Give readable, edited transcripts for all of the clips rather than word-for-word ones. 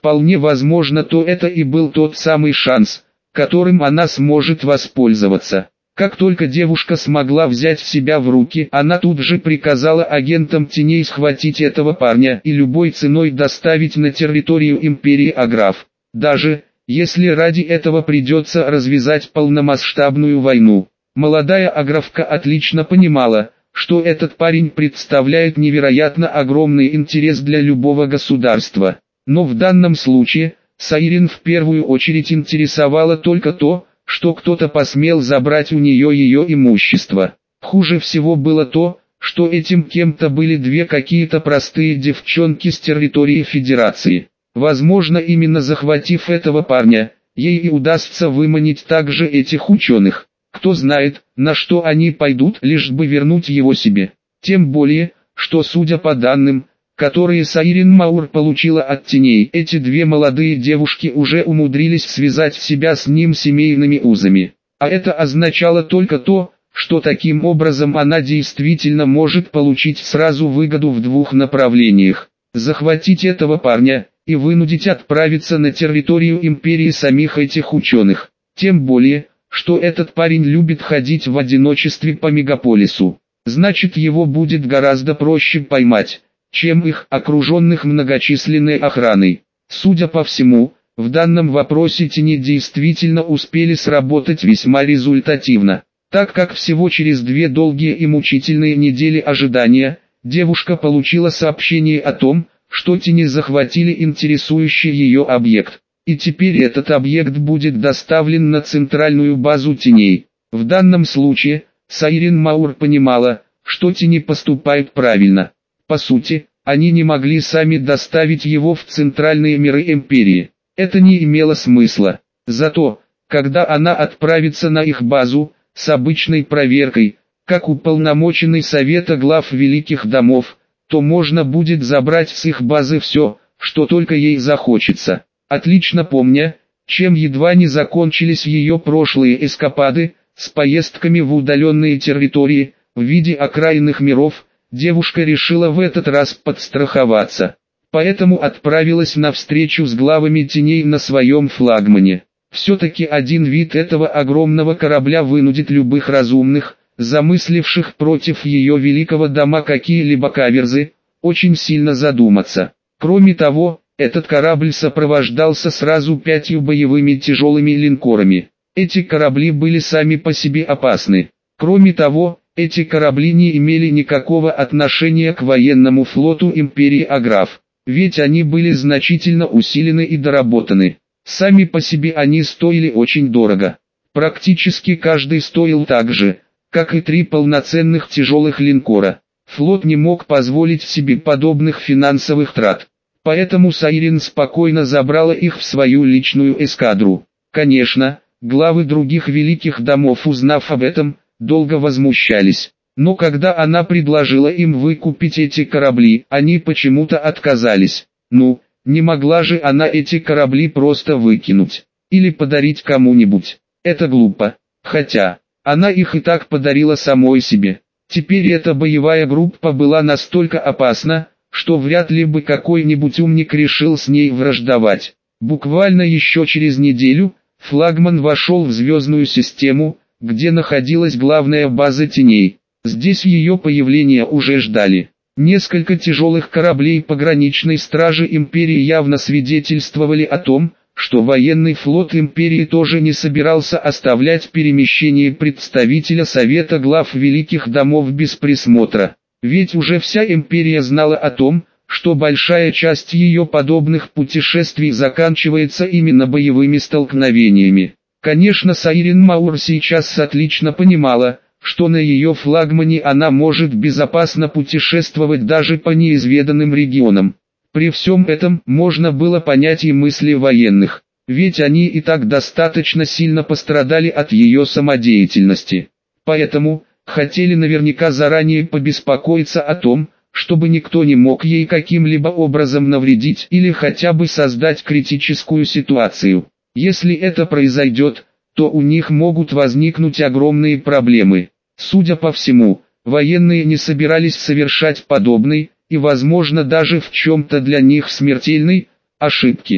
вполне возможно, то это и был тот самый шанс, которым она сможет воспользоваться. Как только девушка смогла взять себя в руки, она тут же приказала агентам теней схватить этого парня и любой ценой доставить на территорию империи Аграф. Даже, если ради этого придется развязать полномасштабную войну. Молодая Аграфка отлично понимала, что этот парень представляет невероятно огромный интерес для любого государства. Но в данном случае, Сайрин в первую очередь интересовало только то, что кто-то посмел забрать у нее ее имущество. Хуже всего было то, что этим кем-то были две какие-то простые девчонки с территории Федерации. Возможно, именно захватив этого парня, ей и удастся выманить также этих ученых. Кто знает, на что они пойдут, лишь бы вернуть его себе. Тем более, что судя по данным, которые Сайрин Маур получила от теней, эти две молодые девушки уже умудрились связать себя с ним семейными узами. А это означало только то, что таким образом она действительно может получить сразу выгоду в двух направлениях. Захватить этого парня и вынудить отправиться на территорию империи самих этих ученых. Тем более, что этот парень любит ходить в одиночестве по мегаполису. Значит, его будет гораздо проще поймать, чем их, окруженных многочисленной охраной. Судя по всему, в данном вопросе тени действительно успели сработать весьма результативно, так как всего через 2 долгие и мучительные недели ожидания, девушка получила сообщение о том, что тени захватили интересующий ее объект, и теперь этот объект будет доставлен на центральную базу теней. В данном случае, Сайрин Маур понимала, что тени поступают правильно. По сути, они не могли сами доставить его в центральные миры империи. Это не имело смысла. Зато, когда она отправится на их базу, с обычной проверкой, как уполномоченный совета глав великих домов, то можно будет забрать с их базы все, что только ей захочется. Отлично помня, чем едва не закончились ее прошлые эскапады, с поездками в удаленные территории, в виде окраинных миров, девушка решила в этот раз подстраховаться. Поэтому отправилась на встречу с главами теней на своем флагмане. Все-таки один вид этого огромного корабля вынудит любых разумных, замысливших против ее великого дома какие-либо каверзы, очень сильно задуматься. Кроме того, этот корабль сопровождался сразу 5 боевыми тяжелыми линкорами. Эти корабли были сами по себе опасны. Кроме того, эти корабли не имели никакого отношения к военному флоту империи Аграф, ведь они были значительно усилены и доработаны. Сами по себе они стоили очень дорого. Практически каждый стоил так же, как и 3 полноценных тяжелых линкора. Флот не мог позволить себе подобных финансовых трат. Поэтому Сайрин спокойно забрала их в свою личную эскадру. Конечно, главы других великих домов, узнав об этом, долго возмущались. Но когда она предложила им выкупить эти корабли, они почему-то отказались. Ну, не могла же она эти корабли просто выкинуть. Или подарить кому-нибудь. Это глупо. Хотя, она их и так подарила самой себе. Теперь эта боевая группа была настолько опасна, что вряд ли бы какой-нибудь умник решил с ней враждовать. Буквально еще через неделю, флагман вошел в звездную систему, где находилась главная база теней. Здесь ее появление уже ждали. Несколько тяжелых кораблей пограничной стражи империи явно свидетельствовали о том, что военный флот империи тоже не собирался оставлять перемещение представителя Совета глав великих домов без присмотра. Ведь уже вся империя знала о том, что большая часть ее подобных путешествий заканчивается именно боевыми столкновениями. Конечно, Сайрин Маур сейчас отлично понимала, что на ее флагмане она может безопасно путешествовать даже по неизведанным регионам. При всем этом можно было понять и мысли военных, ведь они и так достаточно сильно пострадали от ее самодеятельности. Поэтому, хотели наверняка заранее побеспокоиться о том, чтобы никто не мог ей каким-либо образом навредить или хотя бы создать критическую ситуацию. Если это произойдет, то у них могут возникнуть огромные проблемы. Судя по всему, военные не собирались совершать подобной, и возможно даже в чем-то для них смертельной, ошибки.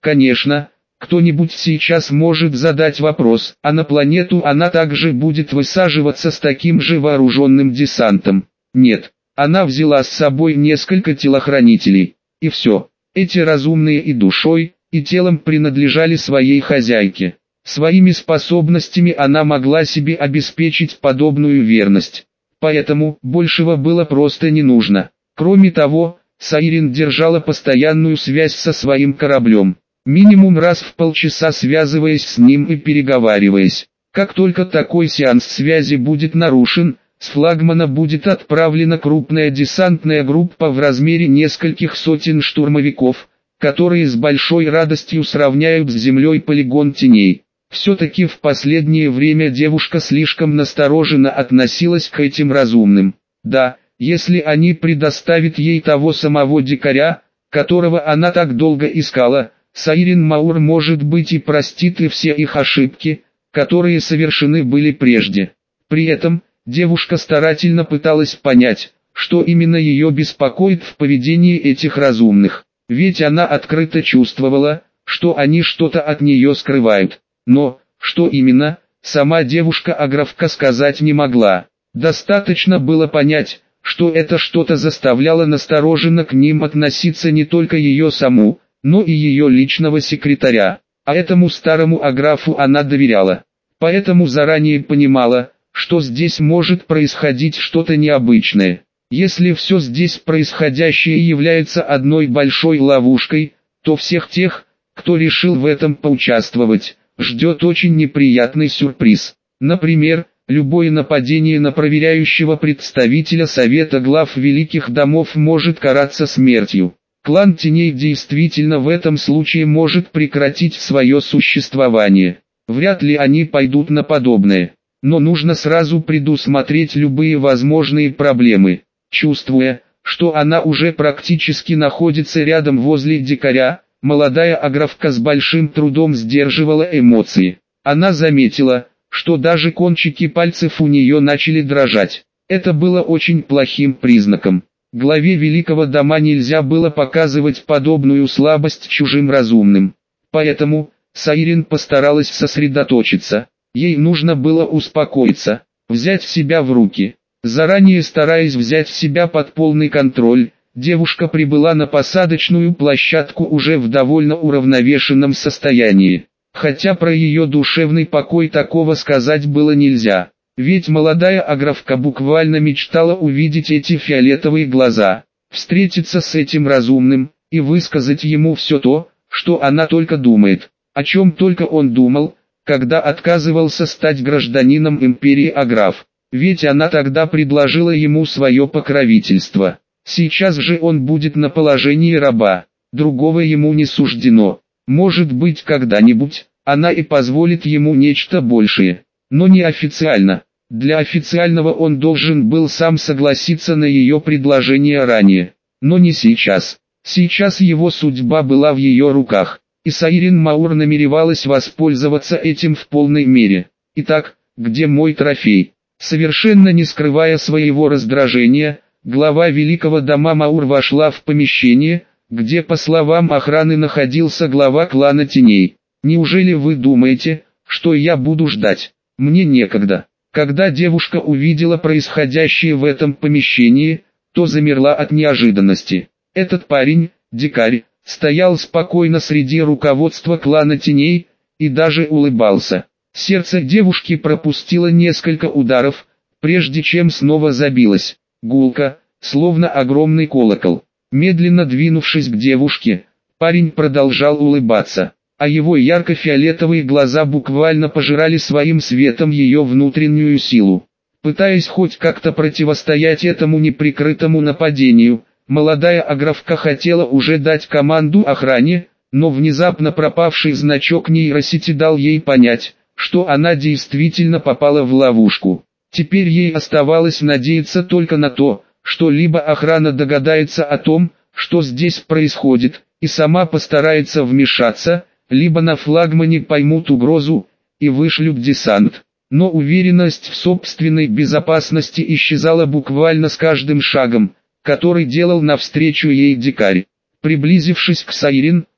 Конечно, кто-нибудь сейчас может задать вопрос, а на планету она также будет высаживаться с таким же вооруженным десантом. Нет, она взяла с собой несколько телохранителей, и все. Эти разумные и душой, и телом принадлежали своей хозяйке. Своими способностями она могла себе обеспечить подобную верность. Поэтому большего было просто не нужно. Кроме того, Сайрин держала постоянную связь со своим кораблем. Минимум раз в полчаса связываясь с ним и переговариваясь. Как только такой сеанс связи будет нарушен, с флагмана будет отправлена крупная десантная группа в размере нескольких сотен штурмовиков, которые с большой радостью сравняют с землей полигон теней. Все-таки в последнее время девушка слишком настороженно относилась к этим разумным. Да, если они предоставят ей того самого дикаря, которого она так долго искала, Сайрин Маур может быть и простит и все их ошибки, которые совершены были прежде. При этом, девушка старательно пыталась понять, что именно ее беспокоит в поведении этих разумных. Ведь она открыто чувствовала, что они что-то от нее скрывают. Но, что именно, сама девушка-аграфка сказать не могла. Достаточно было понять, что это что-то заставляло настороженно к ним относиться не только ее саму, но и ее личного секретаря. А этому старому аграфу она доверяла. Поэтому заранее понимала, что здесь может происходить что-то необычное. Если все здесь происходящее является одной большой ловушкой, то всех тех, кто решил в этом поучаствовать, ждет очень неприятный сюрприз. Например, любое нападение на проверяющего представителя Совета глав Великих Домов может караться смертью. Клан Теней действительно в этом случае может прекратить свое существование. Вряд ли они пойдут на подобное. Но нужно сразу предусмотреть любые возможные проблемы. Чувствуя, что она уже практически находится рядом возле дикаря, молодая аграфка с большим трудом сдерживала эмоции. Она заметила, что даже кончики пальцев у нее начали дрожать. Это было очень плохим признаком. Главе Великого Дома нельзя было показывать подобную слабость чужим разумным. Поэтому, Сайрин постаралась сосредоточиться. Ей нужно было успокоиться, взять себя в руки. Заранее стараясь взять себя под полный контроль, девушка прибыла на посадочную площадку уже в довольно уравновешенном состоянии. Хотя про ее душевный покой такого сказать было нельзя. Ведь молодая аграфка буквально мечтала увидеть эти фиолетовые глаза, встретиться с этим разумным, и высказать ему все то, что она только думает, о чем только он думал, когда отказывался стать гражданином империи Аграф. Ведь она тогда предложила ему свое покровительство. Сейчас же он будет на положении раба, другого ему не суждено. Может быть когда-нибудь, она и позволит ему нечто большее, но не официально. Для официального он должен был сам согласиться на ее предложение ранее, но не сейчас. Сейчас его судьба была в ее руках, и Сайрин Маур намеревалась воспользоваться этим в полной мере. Итак, где мой трофей? Совершенно не скрывая своего раздражения, глава Великого Дома Маур вошла в помещение, где, по словам охраны, находился глава клана Теней. «Неужели вы думаете, что я буду ждать? Мне некогда». Когда девушка увидела происходящее в этом помещении, то замерла от неожиданности. Этот парень, дикарь, стоял спокойно среди руководства клана Теней, и даже улыбался. Сердце девушки пропустило несколько ударов, прежде чем снова забилось. Гулко, словно огромный колокол. Медленно двинувшись к девушке, парень продолжал улыбаться, а его ярко-фиолетовые глаза буквально пожирали своим светом ее внутреннюю силу. Пытаясь хоть как-то противостоять этому неприкрытому нападению, молодая аграфка хотела уже дать команду охране, но внезапно пропавший значок нейросети дал ей понять, что она действительно попала в ловушку. Теперь ей оставалось надеяться только на то, что либо охрана догадается о том, что здесь происходит, и сама постарается вмешаться, либо на флагмане поймут угрозу и вышлют десант. Но уверенность в собственной безопасности исчезала буквально с каждым шагом, который делал навстречу ей дикарь. Приблизившись к Сайрин,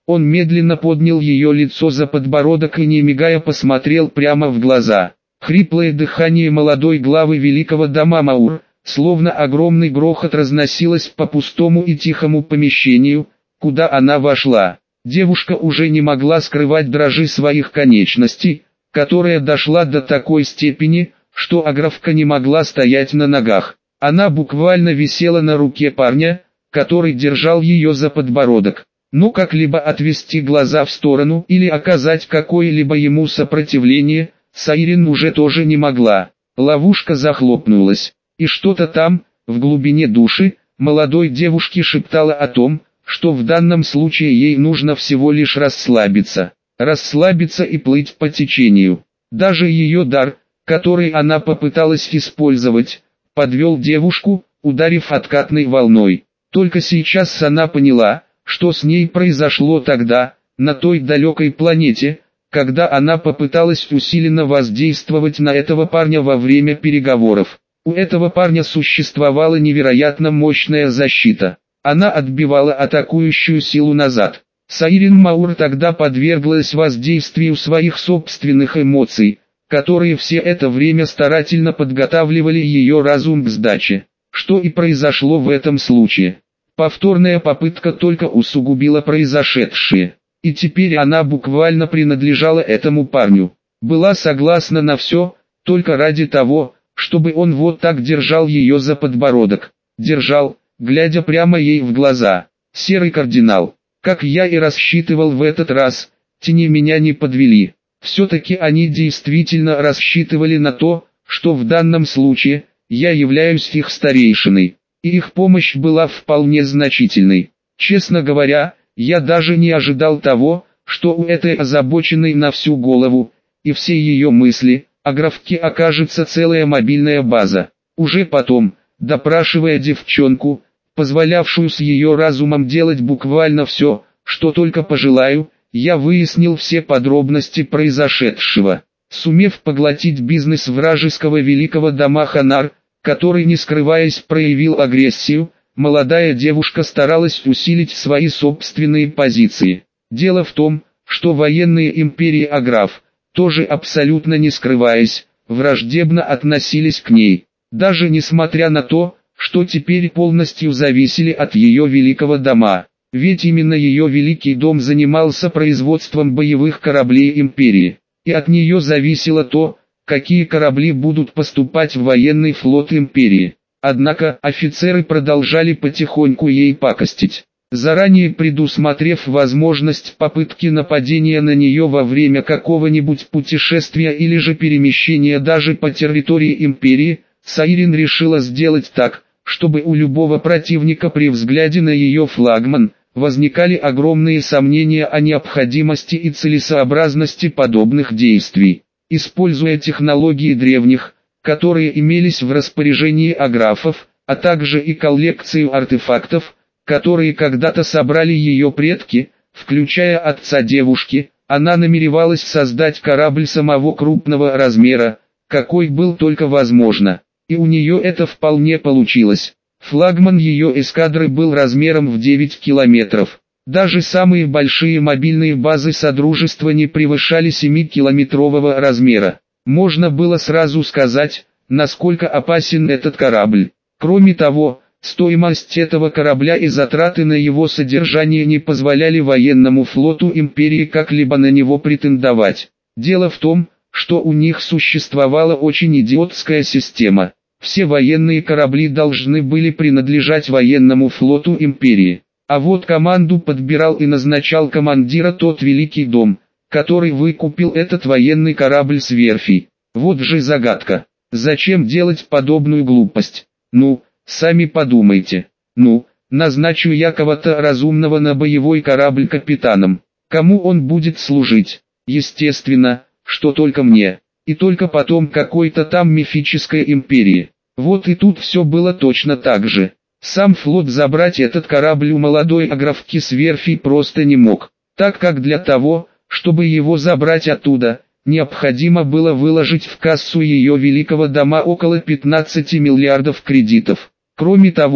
Он медленно поднял ее лицо за подбородок и не мигая посмотрел прямо в глаза. Хриплое дыхание молодой главы великого дома Маур, словно огромный грохот, разносилось по пустому и тихому помещению, куда она вошла. Девушка уже не могла скрывать дрожи своих конечностей, которая дошла до такой степени, что Аграфка не могла стоять на ногах. Она буквально висела на руке парня, который держал ее за подбородок. Но как-либо отвести глаза в сторону или оказать какое-либо ему сопротивление, Сайрин уже тоже не могла. Ловушка захлопнулась, и что-то там, в глубине души, молодой девушке шептало о том, что в данном случае ей нужно всего лишь расслабиться. Расслабиться и плыть по течению. Даже ее дар, который она попыталась использовать, подвел девушку, ударив откатной волной. Только сейчас она поняла, что с ней произошло тогда, на той далекой планете, когда она попыталась усиленно воздействовать на этого парня во время переговоров. У этого парня существовала невероятно мощная защита. Она отбивала атакующую силу назад. Сайрин Маур тогда подверглась воздействию своих собственных эмоций, которые все это время старательно подготавливали ее разум к сдаче. Что и произошло в этом случае. Повторная попытка только усугубила произошедшее. И теперь она буквально принадлежала этому парню. Была согласна на все, только ради того, чтобы он вот так держал ее за подбородок. Держал, глядя прямо ей в глаза. Серый кардинал. Как я и рассчитывал в этот раз, тени меня не подвели. Все-таки они действительно рассчитывали на то, что в данном случае, я являюсь их старейшиной. И их помощь была вполне значительной. Честно говоря, я даже не ожидал того, что у этой озабоченной на всю голову, и все ее мысли, о Аграфке окажется целая мобильная база. Уже потом, допрашивая девчонку, позволявшую с ее разумом делать буквально все, что только пожелаю, я выяснил все подробности произошедшего. Сумев поглотить бизнес вражеского великого дома Ханар, который не скрываясь проявил агрессию, молодая девушка старалась усилить свои собственные позиции. Дело в том, что военные империи Аграф, тоже абсолютно не скрываясь, враждебно относились к ней. Даже несмотря на то, что теперь полностью зависели от ее великого дома. Ведь именно ее великий дом занимался производством боевых кораблей империи. И от нее зависело то, какие корабли будут поступать в военный флот империи. Однако офицеры продолжали потихоньку ей пакостить, заранее предусмотрев возможность попытки нападения на нее во время какого-нибудь путешествия или же перемещения даже по территории империи. Сайрин решила сделать так, чтобы у любого противника при взгляде на ее флагман возникали огромные сомнения о необходимости и целесообразности подобных действий. Используя технологии древних, которые имелись в распоряжении аграфов, а также и коллекцию артефактов, которые когда-то собрали ее предки, включая отца девушки, она намеревалась создать корабль самого крупного размера, какой был только возможно. И у нее это вполне получилось. Флагман ее эскадры был размером в 9 километров. Даже самые большие мобильные базы Содружества не превышали 7-километрового размера. Можно было сразу сказать, насколько опасен этот корабль. Кроме того, стоимость этого корабля и затраты на его содержание не позволяли военному флоту империи как-либо на него претендовать. Дело в том, что у них существовала очень идиотская система. Все военные корабли должны были принадлежать военному флоту империи. А вот команду подбирал и назначал командира тот великий дом, который выкупил этот военный корабль с верфи. Вот же загадка. Зачем делать подобную глупость? Ну, сами подумайте. Ну, назначу я кого-то разумного на боевой корабль капитаном. Кому он будет служить? Естественно, что только мне. И только потом какой-то там мифической империи. Вот и тут все было точно так же. Сам флот забрать этот корабль у молодой аграфки с верфи просто не мог, так как для того, чтобы его забрать оттуда, необходимо было выложить в кассу ее великого дома около 15 миллиардов кредитов. Кроме того,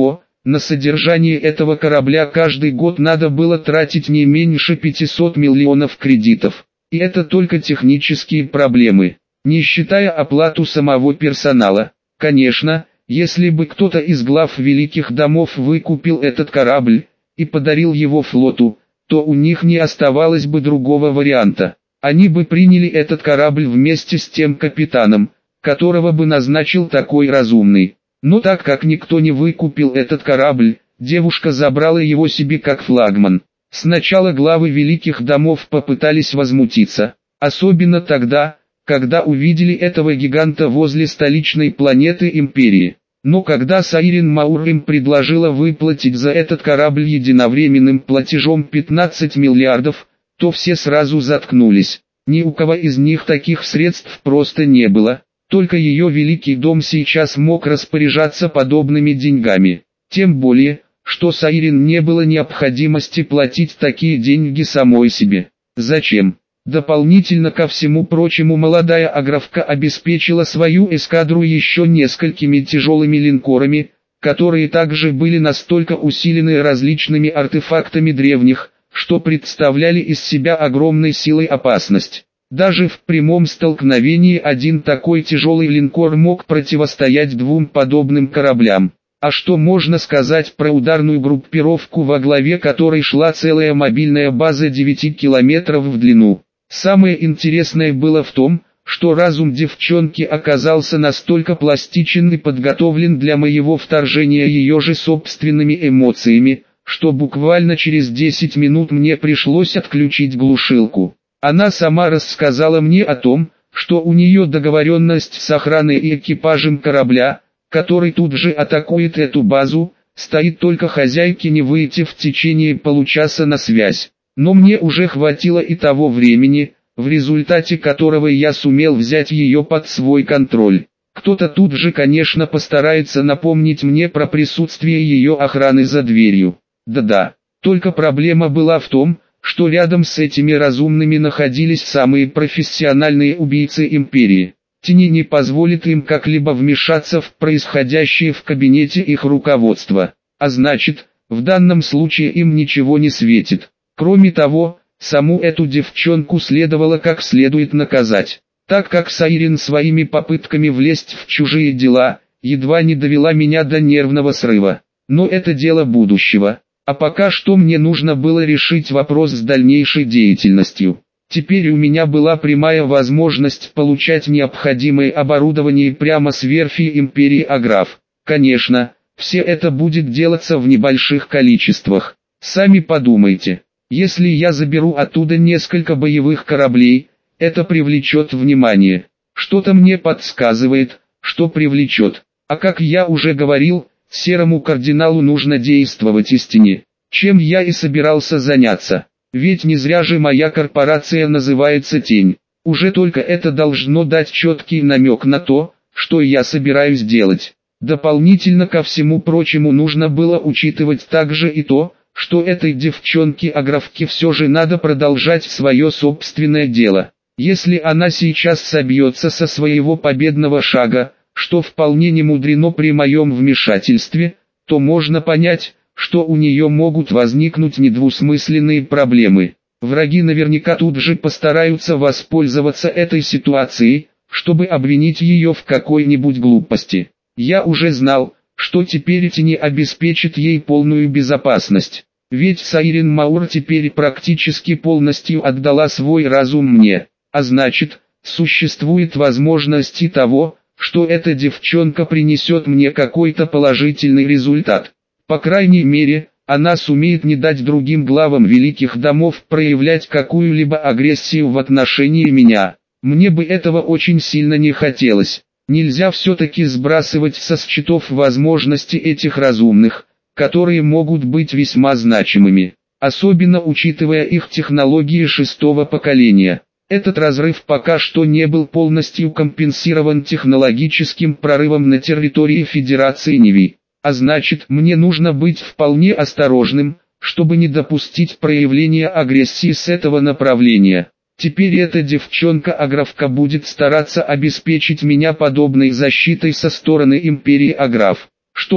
На содержание этого корабля каждый год надо было тратить не меньше 500 миллионов кредитов. И это только технические проблемы, не считая оплату самого персонала. Конечно, если бы кто-то из глав великих домов выкупил этот корабль и подарил его флоту, то у них не оставалось бы другого варианта. Они бы приняли этот корабль вместе с тем капитаном, которого бы назначил такой разумный. Но так как никто не выкупил этот корабль, девушка забрала его себе как флагман. Сначала главы великих домов попытались возмутиться, особенно тогда, когда увидели этого гиганта возле столичной планеты Империи. Но когда Сайрин Маур им предложила выплатить за этот корабль единовременным платежом 15 миллиардов, то все сразу заткнулись. Ни у кого из них таких средств просто не было, только ее великий дом сейчас мог распоряжаться подобными деньгами. Тем более, что Сайрин не было необходимости платить такие деньги самой себе. Зачем? Дополнительно ко всему прочему молодая аграфка обеспечила свою эскадру еще несколькими тяжелыми линкорами, которые также были настолько усилены различными артефактами древних, что представляли из себя огромной силой опасность. Даже в прямом столкновении один такой тяжелый линкор мог противостоять двум подобным кораблям. А что можно сказать про ударную группировку, во главе которой шла целая мобильная база 9 километров в длину? Самое интересное было в том, что разум девчонки оказался настолько пластичен и подготовлен для моего вторжения ее же собственными эмоциями, что буквально через 10 минут мне пришлось отключить глушилку. Она сама рассказала мне о том, что у нее договоренность с охраной и экипажем корабля, который тут же атакует эту базу, стоит только хозяйке не выйти в течение получаса на связь. Но мне уже хватило и того времени, в результате которого я сумел взять ее под свой контроль. Кто-то тут же, конечно, постарается напомнить мне про присутствие ее охраны за дверью. Да-да, только проблема была в том, что рядом с этими разумными находились самые профессиональные убийцы Империи. Тени не позволит им как-либо вмешаться в происходящее в кабинете их руководства. А значит, в данном случае им ничего не светит. Кроме того, саму эту девчонку следовало как следует наказать, так как Сайрин своими попытками влезть в чужие дела, едва не довела меня до нервного срыва. Но это дело будущего. А пока что мне нужно было решить вопрос с дальнейшей деятельностью. Теперь у меня была прямая возможность получать необходимое оборудование прямо с верфи Империи Аграф. Конечно, все это будет делаться в небольших количествах. Сами подумайте. Если я заберу оттуда несколько боевых кораблей, это привлечет внимание. Что-то мне подсказывает, что привлечет. А как я уже говорил, серому кардиналу нужно действовать истине, чем я и собирался заняться. Ведь не зря же моя корпорация называется «Тень». Уже только это должно дать четкий намек на то, что я собираюсь делать. Дополнительно ко всему прочему нужно было учитывать также и то, что этой девчонке-аграфке все же надо продолжать свое собственное дело. Если она сейчас собьется со своего победного шага, что вполне не мудрено при моем вмешательстве, то можно понять, что у нее могут возникнуть недвусмысленные проблемы. Враги наверняка тут же постараются воспользоваться этой ситуацией, чтобы обвинить ее в какой-нибудь глупости. Я уже знал, что теперь Тени обеспечит ей полную безопасность. Ведь Сайрин Маур теперь практически полностью отдала свой разум мне. А значит, существует возможность и того, что эта девчонка принесет мне какой-то положительный результат. По крайней мере, она сумеет не дать другим главам великих домов проявлять какую-либо агрессию в отношении меня. Мне бы этого очень сильно не хотелось. Нельзя все-таки сбрасывать со счетов возможности этих разумных, которые могут быть весьма значимыми, особенно учитывая их технологии шестого поколения. Этот разрыв пока что не был полностью компенсирован технологическим прорывом на территории Федерации Ниви. А значит, мне нужно быть вполне осторожным, чтобы не допустить проявления агрессии с этого направления. Теперь эта девчонка-аграфка будет стараться обеспечить меня подобной защитой со стороны Империи Аграф. Что ж,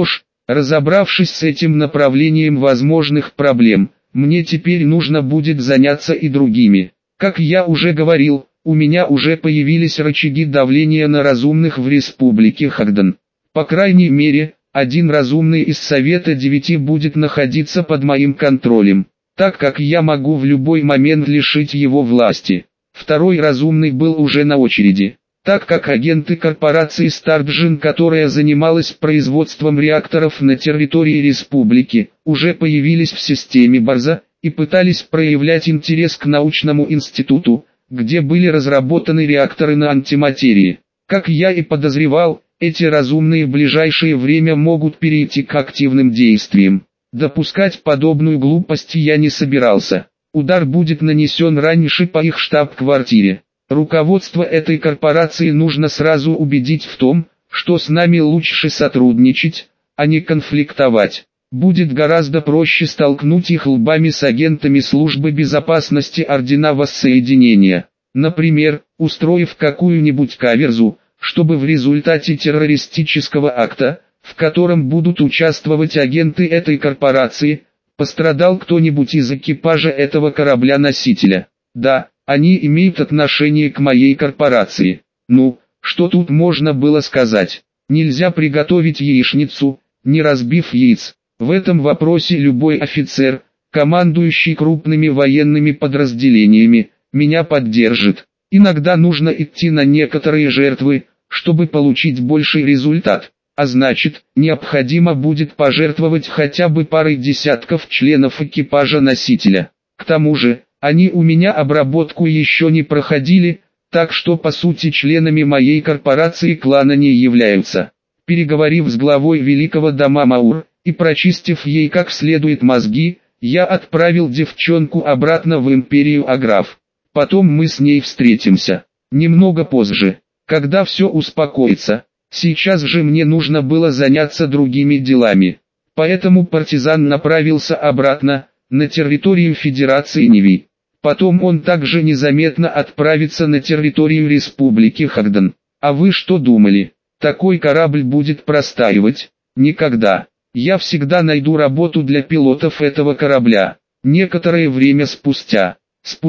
Разобравшись с этим направлением возможных проблем, мне теперь нужно будет заняться и другими. Как я уже говорил, у меня уже появились рычаги давления на разумных в республике Хагдан. По крайней мере, один разумный из Совета 9 будет находиться под моим контролем, так как я могу в любой момент лишить его власти. Второй разумный был уже на очереди, так как агенты корпорации Старджин, которая занималась производством реакторов на территории республики, уже появились в системе Барза и пытались проявлять интерес к научному институту, где были разработаны реакторы на антиматерии. Как я и подозревал, эти разумные в ближайшее время могут перейти к активным действиям. Допускать подобную глупость я не собирался. Удар будет нанесен раньше по их штаб-квартире. Руководство этой корпорации нужно сразу убедить в том, что с нами лучше сотрудничать, а не конфликтовать. Будет гораздо проще столкнуть их лбами с агентами службы безопасности Ордена Воссоединения. Например, устроив какую-нибудь каверзу, чтобы в результате террористического акта, в котором будут участвовать агенты этой корпорации, пострадал кто-нибудь из экипажа этого корабля-носителя. Да, они имеют отношение к моей корпорации. Ну, что тут можно было сказать? Нельзя приготовить яичницу, не разбив яиц. В этом вопросе любой офицер, командующий крупными военными подразделениями, меня поддержит. Иногда нужно идти на некоторые жертвы, чтобы получить больший результат. А значит, необходимо будет пожертвовать хотя бы парой десятков членов экипажа носителя. К тому же, они у меня обработку еще не проходили, так что по сути членами моей корпорации клана не являются. Переговорив с главой Великого дома Маур и прочистив ей как следует мозги, я отправил девчонку обратно в Империю Аграф. Потом мы с ней встретимся. Немного позже, когда все успокоится. Сейчас же мне нужно было заняться другими делами. Поэтому партизан направился обратно, на территорию Федерации Неви. Потом он также незаметно отправится на территорию Республики Хагдан. А вы что думали? Такой корабль будет простаивать? Никогда. Я всегда найду работу для пилотов этого корабля. Некоторое время спустя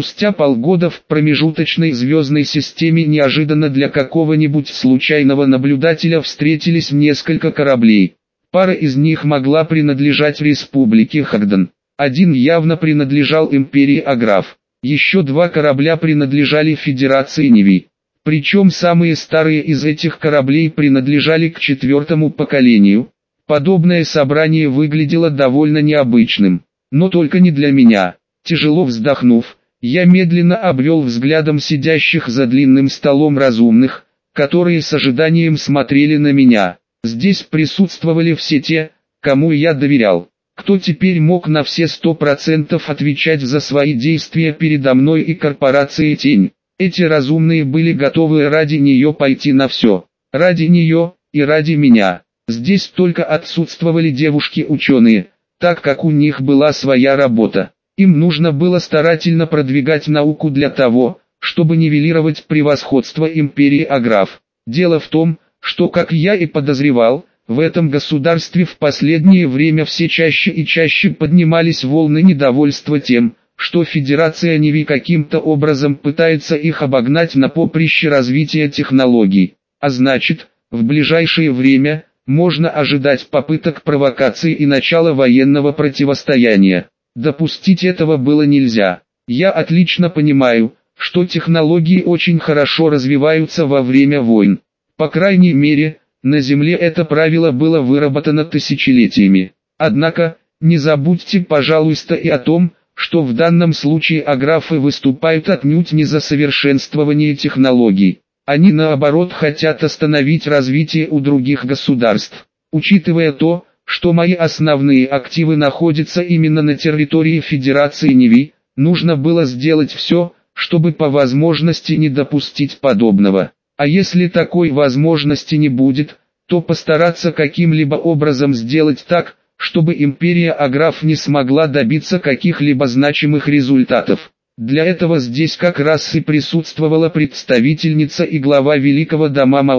полгода в промежуточной звездной системе неожиданно для какого-нибудь случайного наблюдателя встретились несколько кораблей. Пара из них могла принадлежать Республике Хагдан. Один явно принадлежал Империи Аграф. Еще два корабля принадлежали Федерации Неви. Причем самые старые из этих кораблей принадлежали к 4-му поколению. Подобное собрание выглядело довольно необычным. Но только не для меня. Тяжело вздохнув, я медленно обвел взглядом сидящих за длинным столом разумных, которые с ожиданием смотрели на меня. Здесь присутствовали все те, кому я доверял. Кто теперь мог на все 100% отвечать за свои действия передо мной и корпорацией Тень? Эти разумные были готовы ради нее пойти на все. Ради нее и ради меня. Здесь только отсутствовали девушки-ученые, так как у них была своя работа. Им нужно было старательно продвигать науку для того, чтобы нивелировать превосходство Империи Аграф. Дело в том, что, как я и подозревал, в этом государстве в последнее время все чаще и чаще поднимались волны недовольства тем, что Федерация Неви каким-то образом пытается их обогнать на поприще развития технологий. А значит, в ближайшее время можно ожидать попыток провокации и начала военного противостояния. Допустить этого было нельзя. Я отлично понимаю, что технологии очень хорошо развиваются во время войн. По крайней мере, на Земле это правило было выработано тысячелетиями. Однако, не забудьте, пожалуйста, и о том, что в данном случае аграфы выступают отнюдь не за совершенствование технологий. Они наоборот хотят остановить развитие у других государств. Учитывая то, что мои основные активы находятся именно на территории Федерации Неви, нужно было сделать все, чтобы по возможности не допустить подобного. А если такой возможности не будет, то постараться каким-либо образом сделать так, чтобы Империя Аграф не смогла добиться каких-либо значимых результатов. Для этого здесь как раз и присутствовала представительница и глава Великого дома Маур.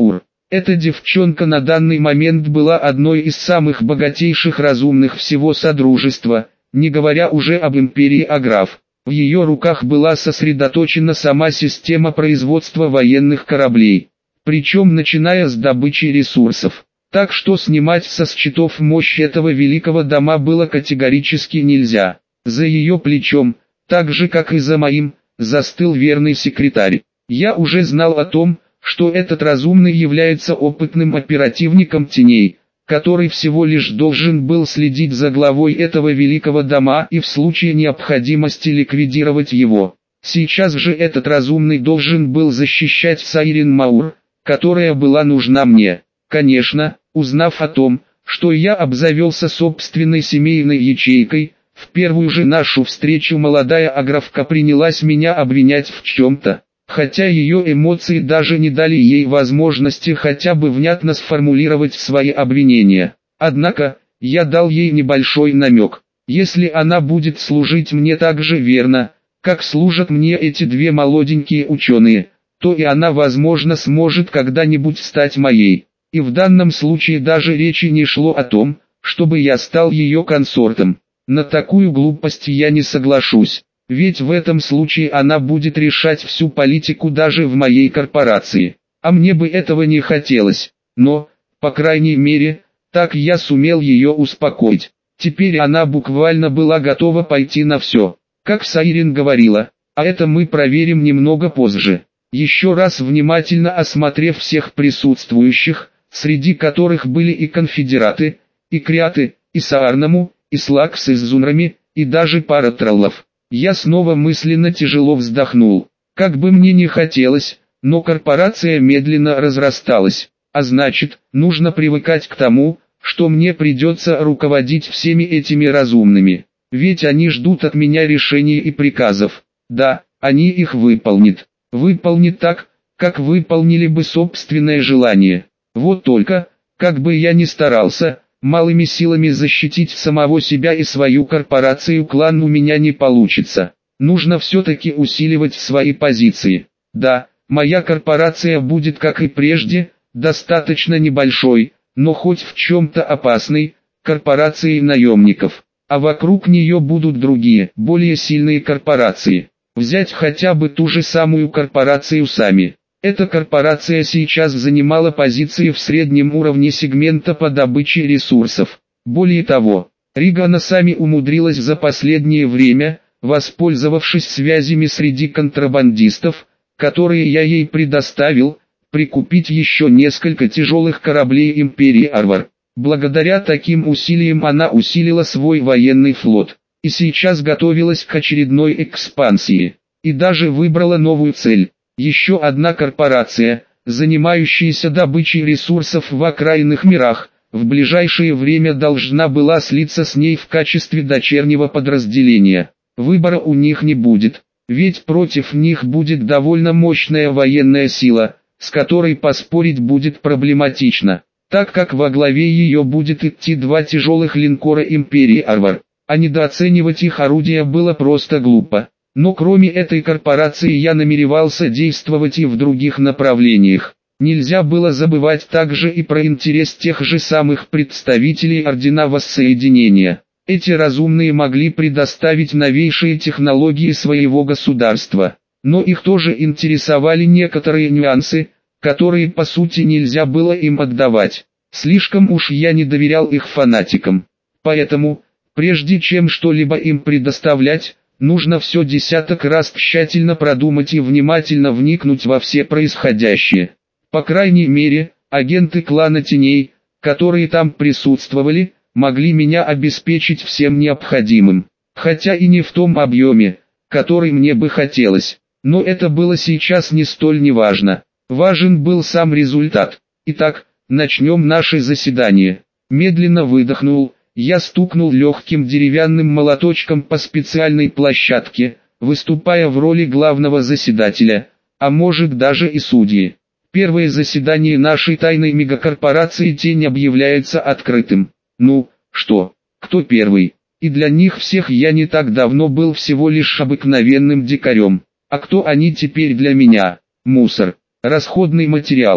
Эта девчонка на данный момент была одной из самых богатейших разумных всего Содружества, не говоря уже об империи Аграф. В ее руках была сосредоточена сама система производства военных кораблей, причем начиная с добычи ресурсов. Так что снимать со счетов мощь этого великого дома было категорически нельзя. За ее плечом, так же как и за моим, застыл верный секретарь. Я уже знал о том, что этот разумный является опытным оперативником теней, который всего лишь должен был следить за главой этого великого дома и в случае необходимости ликвидировать его. Сейчас же этот разумный должен был защищать Сайрин Маур, которая была нужна мне. Конечно, узнав о том, что я обзавелся собственной семейной ячейкой, в первую же нашу встречу молодая аграфка принялась меня обвинять в чем-то, хотя ее эмоции даже не дали ей возможности хотя бы внятно сформулировать свои обвинения. Однако, я дал ей небольшой намек: если она будет служить мне так же верно, как служат мне эти две молоденькие ученые, то и она, возможно, сможет когда-нибудь стать моей. И в данном случае даже речи не шло о том, чтобы я стал ее консортом. На такую глупость я не соглашусь, ведь в этом случае она будет решать всю политику даже в моей корпорации. А мне бы этого не хотелось, но, по крайней мере, так я сумел ее успокоить. Теперь она буквально была готова пойти на все, как Сайрин говорила, а это мы проверим немного позже. Еще раз внимательно осмотрев всех присутствующих, среди которых были и конфедераты, и креаты, и Саарнаму, и Слаксы с зунрами, и даже пара троллов, я снова мысленно тяжело вздохнул. Как бы мне ни хотелось, но корпорация медленно разрасталась, а значит, нужно привыкать к тому, что мне придется руководить всеми этими разумными. Ведь они ждут от меня решений и приказов. Да, они их выполнят. Выполнит так, как выполнили бы собственное желание. Вот только, как бы я ни старался, малыми силами защитить самого себя и свою корпорацию-клан у меня не получится. Нужно все-таки усиливать свои позиции. Да, моя корпорация будет, как и прежде, достаточно небольшой, но хоть в чем-то опасной, корпорацией наемников. А вокруг нее будут другие, более сильные корпорации. Взять хотя бы ту же самую корпорацию сами. Эта корпорация сейчас занимала позиции в среднем уровне сегмента по добыче ресурсов. Более того, Ригана сами умудрилась за последнее время, воспользовавшись связями среди контрабандистов, которые я ей предоставил, прикупить еще несколько тяжелых кораблей Империи Арвар. Благодаря таким усилиям она усилила свой военный флот, и сейчас готовилась к очередной экспансии, и даже выбрала новую цель. Еще одна корпорация, занимающаяся добычей ресурсов в окраинных мирах, в ближайшее время должна была слиться с ней в качестве дочернего подразделения. Выбора у них не будет, ведь против них будет довольно мощная военная сила, с которой поспорить будет проблематично, так как во главе ее будет идти два тяжелых линкора Империи Арвар, а недооценивать их орудия было просто глупо. Но кроме этой корпорации я намеревался действовать и в других направлениях. Нельзя было забывать также и про интерес тех же самых представителей Ордена Воссоединения. Эти разумные могли предоставить новейшие технологии своего государства, но их тоже интересовали некоторые нюансы, которые по сути нельзя было им отдавать. Слишком уж я не доверял их фанатикам. Поэтому, прежде чем что-либо им предоставлять, нужно все десяток раз тщательно продумать и внимательно вникнуть во все происходящее. По крайней мере, агенты клана Теней, которые там присутствовали, могли меня обеспечить всем необходимым. Хотя и не в том объеме, который мне бы хотелось. Но это было сейчас не столь неважно. Важен был сам результат. Итак, начнем наше заседание. Медленно выдохнул. Я стукнул легким деревянным молоточком по специальной площадке, выступая в роли главного заседателя, а может даже и судьи. Первое заседание нашей тайной мегакорпорации «Тень» объявляется открытым. Ну, что, кто первый? И для них всех я не так давно был всего лишь обыкновенным дикарем. А кто они теперь для меня? Мусор, расходный материал.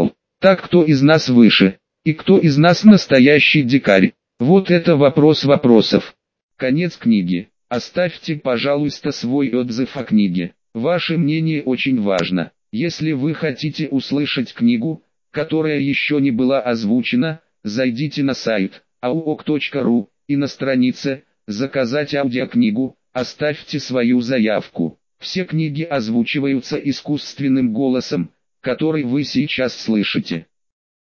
Так кто из нас выше? И кто из нас настоящий дикарь? Вот это вопрос вопросов. Конец книги. Оставьте, пожалуйста, свой отзыв о книге. Ваше мнение очень важно. Если вы хотите услышать книгу, которая еще не была озвучена, зайдите на сайт auok.ru и на странице «Заказать аудиокнигу» оставьте свою заявку. Все книги озвучиваются искусственным голосом, который вы сейчас слышите.